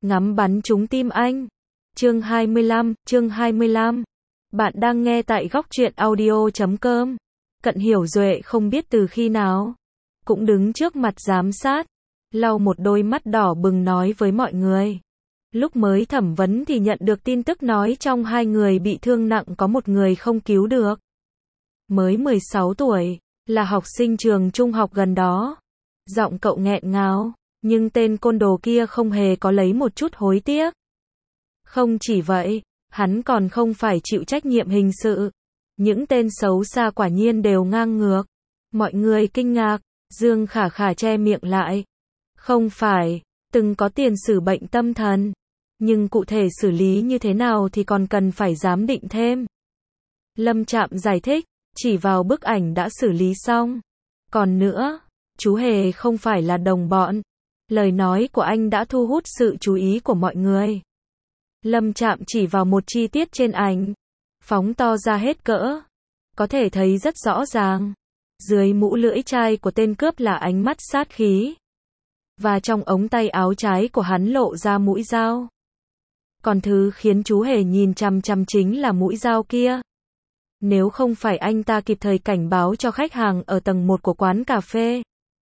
ngắm bắn trúng tim anh. Chương 25. Bạn đang nghe tại góc truyện audio.com. Cận Hiểu Duệ không biết từ khi nào, cũng đứng trước mặt giám sát, lau một đôi mắt đỏ bừng nói với mọi người. Lúc mới thẩm vấn thì nhận được tin tức nói trong 2 người bị thương nặng có một người không cứu được. Mới 16 tuổi, là học sinh trường trung học gần đó. Giọng cậu nghẹn ngào, nhưng tên côn đồ kia không hề có lấy một chút hối tiếc. Không chỉ vậy, hắn còn không phải chịu trách nhiệm hình sự. Những tên xấu xa quả nhiên đều ngang ngược. Mọi người kinh ngạc, Dương Khả Khả che miệng lại. Không phải, từng có tiền sử bệnh tâm thần. Nhưng cụ thể xử lý như thế nào thì còn cần phải giám định thêm. Lâm Trạm giải thích, chỉ vào bức ảnh đã xử lý xong. Còn nữa, chú Hề không phải là đồng bọn. Lời nói của anh đã thu hút sự chú ý của mọi người. Lâm Trạm chỉ vào một chi tiết trên ảnh, phóng to ra hết cỡ. Có thể thấy rất rõ ràng. Dưới mũ lưỡi chai của tên cướp là ánh mắt sát khí. Và trong ống tay áo trái của hắn lộ ra mũi dao. Còn thứ khiến chú Hề nhìn chằm chằm chính là mũi dao kia. Nếu không phải anh ta kịp thời cảnh báo cho khách hàng ở tầng 1 của quán cà phê,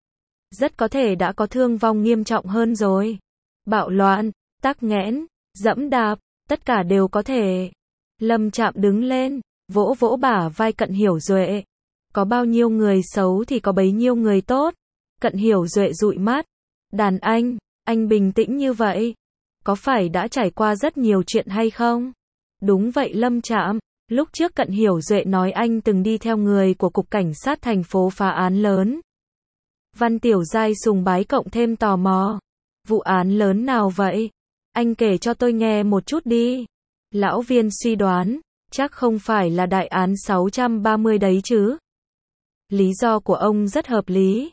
rất có thể đã có thương vong nghiêm trọng hơn rồi. Bạo loạn, tắc nghẽn, giẫm đạp, tất cả đều có thể. Lâm Trạm đứng lên, vỗ vỗ bả vai Cận Hiểu Duệ. Có bao nhiêu người xấu thì có bấy nhiêu người tốt. Cận Hiểu Duệ dụi mắt. Đàn anh bình tĩnh như vậy. Có phải đã trải qua rất nhiều chuyện hay không? Đúng vậy Lâm Trạm. Lúc trước Cận Hiểu Duệ nói anh từng đi theo người của Cục Cảnh sát thành phố phá án lớn. Văn Tiểu Giai sùng bái cộng thêm tò mò. Vụ án lớn nào vậy? Anh kể cho tôi nghe một chút đi. Lão Viên suy đoán, chắc không phải là đại án 630 đấy chứ. Lý do của ông rất hợp lý.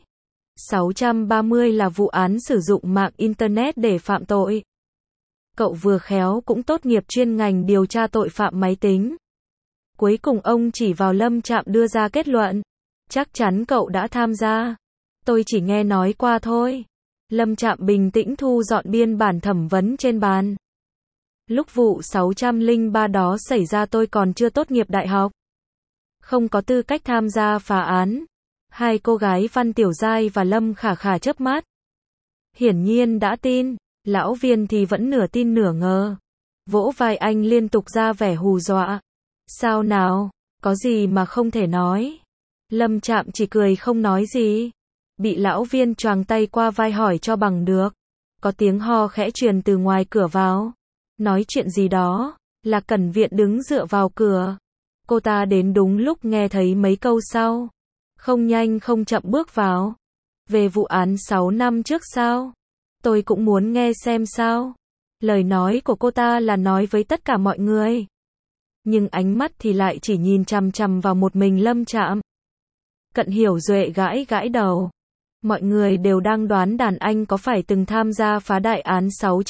630 là vụ án sử dụng mạng Internet để phạm tội. Cậu vừa khéo cũng tốt nghiệp chuyên ngành điều tra tội phạm máy tính. Cuối cùng ông chỉ vào Lâm Trạm đưa ra kết luận. Chắc chắn cậu đã tham gia. Tôi chỉ nghe nói qua thôi. Lâm Trạm bình tĩnh thu dọn biên bản thẩm vấn trên bàn. Lúc vụ 603 đó xảy ra tôi còn chưa tốt nghiệp đại học. Không có tư cách tham gia phá án. Hai cô gái Văn Tiểu Giai và Lâm Khả Khả chớp mắt. Hiển nhiên đã tin. Lão Viên thì vẫn nửa tin nửa ngờ. Vỗ vai anh liên tục ra vẻ hù dọa. Sao nào, có gì mà không thể nói. Lâm Trạm chỉ cười không nói gì. Bị Lão Viên choàng tay qua vai hỏi cho bằng được. Có tiếng ho khẽ truyền từ ngoài cửa vào. Nói chuyện gì đó. Lạc Cẩn Viện đứng dựa vào cửa. Cô ta đến đúng lúc nghe thấy mấy câu sau. Không nhanh không chậm bước vào. Về vụ án 6 năm trước sao? Tôi cũng muốn nghe xem sao. Lời nói của cô ta là nói với tất cả mọi người. Nhưng ánh mắt thì lại chỉ nhìn chằm chằm vào một mình Lâm Trạm. Cận Hiểu Duệ gãi gãi đầu. Mọi người đều đang đoán đàn anh có phải từng tham gia phá đại án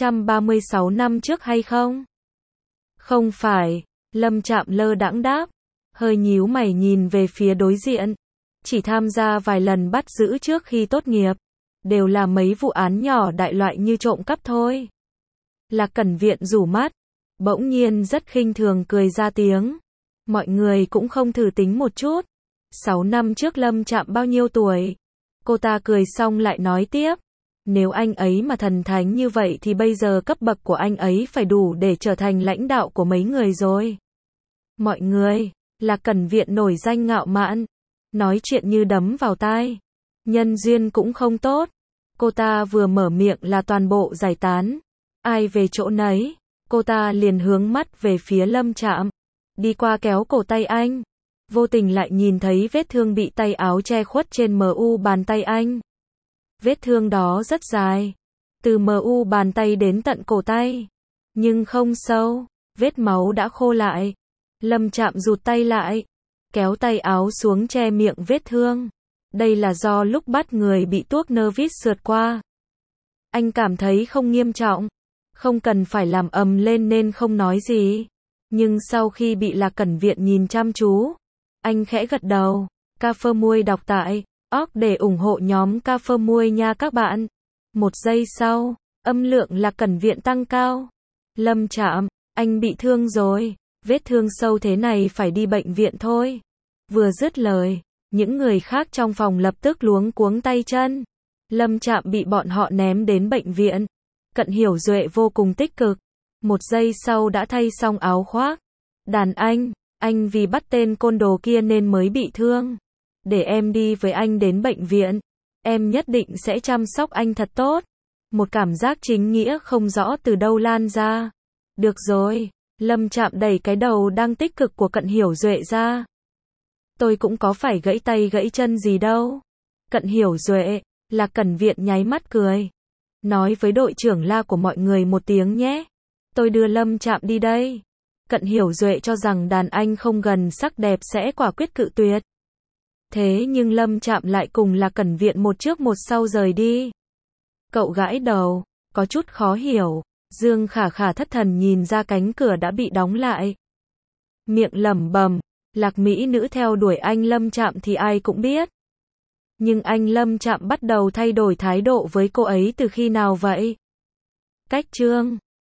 636 năm trước hay không? Không phải, Lâm Trạm lơ đãng đáp, hơi nhíu mày nhìn về phía đối diện. Chỉ tham gia vài lần bắt giữ trước khi tốt nghiệp, đều là mấy vụ án nhỏ đại loại như trộm cắp thôi. Lạc Cẩn Viện rủ mắt, bỗng nhiên rất khinh thường cười ra tiếng. Mọi người cũng không thử tính một chút. 6 năm trước Lâm Trạm bao nhiêu tuổi? Cô ta cười xong lại nói tiếp. Nếu anh ấy mà thần thánh như vậy thì bây giờ cấp bậc của anh ấy phải đủ để trở thành lãnh đạo của mấy người rồi. Mọi người, Lạc Cẩn Viện nổi danh ngạo mạn. Nói chuyện như đấm vào tai. Nhân duyên cũng không tốt. Cô ta vừa mở miệng là toàn bộ giải tán. Ai về chỗ nấy. Cô ta liền hướng mắt về phía Lâm Trạm. Đi qua kéo cổ tay anh. Vô tình lại nhìn thấy vết thương bị tay áo che khuất trên mu bàn tay anh. Vết thương đó rất dài. Từ mu bàn tay đến tận cổ tay. Nhưng không sâu. Vết máu đã khô lại. Lâm Trạm rụt tay lại. Kéo tay áo xuống che miệng vết thương. Đây là do lúc bắt người bị tuốc nơ vít sượt qua. Anh cảm thấy không nghiêm trọng. Không cần phải làm ầm lên nên không nói gì. Nhưng sau khi bị Lạc Cẩn Viện nhìn chăm chú, anh khẽ gật đầu. Ca phơ muôi đọc tại org để ủng hộ nhóm Ca phơ muôi nha các bạn. Một giây sau, Âm lượng Lạc Cẩn Viện tăng cao. Lâm Trạm, anh bị thương rồi, vết thương sâu thế này phải đi bệnh viện thôi. Vừa dứt lời, những người khác trong phòng lập tức luống cuống tay chân. Lâm Trạm bị bọn họ ném đến bệnh viện. Cận Hiểu Duệ vô cùng tích cực. Một giây sau đã thay xong áo khoác. Đàn anh vì bắt tên côn đồ kia nên mới bị thương. Để em đi với anh đến bệnh viện. Em nhất định sẽ chăm sóc anh thật tốt. Một cảm giác chính nghĩa không rõ từ đâu lan ra. Được rồi, Lâm Trạm đẩy cái đầu đang tích cực của Cận Hiểu Duệ ra. Tôi cũng có phải gãy tay gãy chân gì đâu. Cận Hiểu Duệ, Lạc Cẩn Viện nháy mắt cười. Nói với đội trưởng La của mọi người một tiếng nhé. Tôi đưa Lâm Trạm đi đây. Cận Hiểu Duệ cho rằng đàn anh không gần sắc đẹp sẽ quả quyết cự tuyệt. Thế nhưng Lâm Trạm lại cùng Lạc Cẩn Viện một trước một sau rời đi. Cậu gãi đầu, có chút khó hiểu. Dương Khả Khả thất thần nhìn ra cánh cửa đã bị đóng lại. Miệng lẩm bẩm, Lạc mỹ nữ theo đuổi anh Lâm Trạm thì ai cũng biết. Nhưng anh Lâm Trạm bắt đầu thay đổi thái độ với cô ấy từ khi nào vậy? Cách chương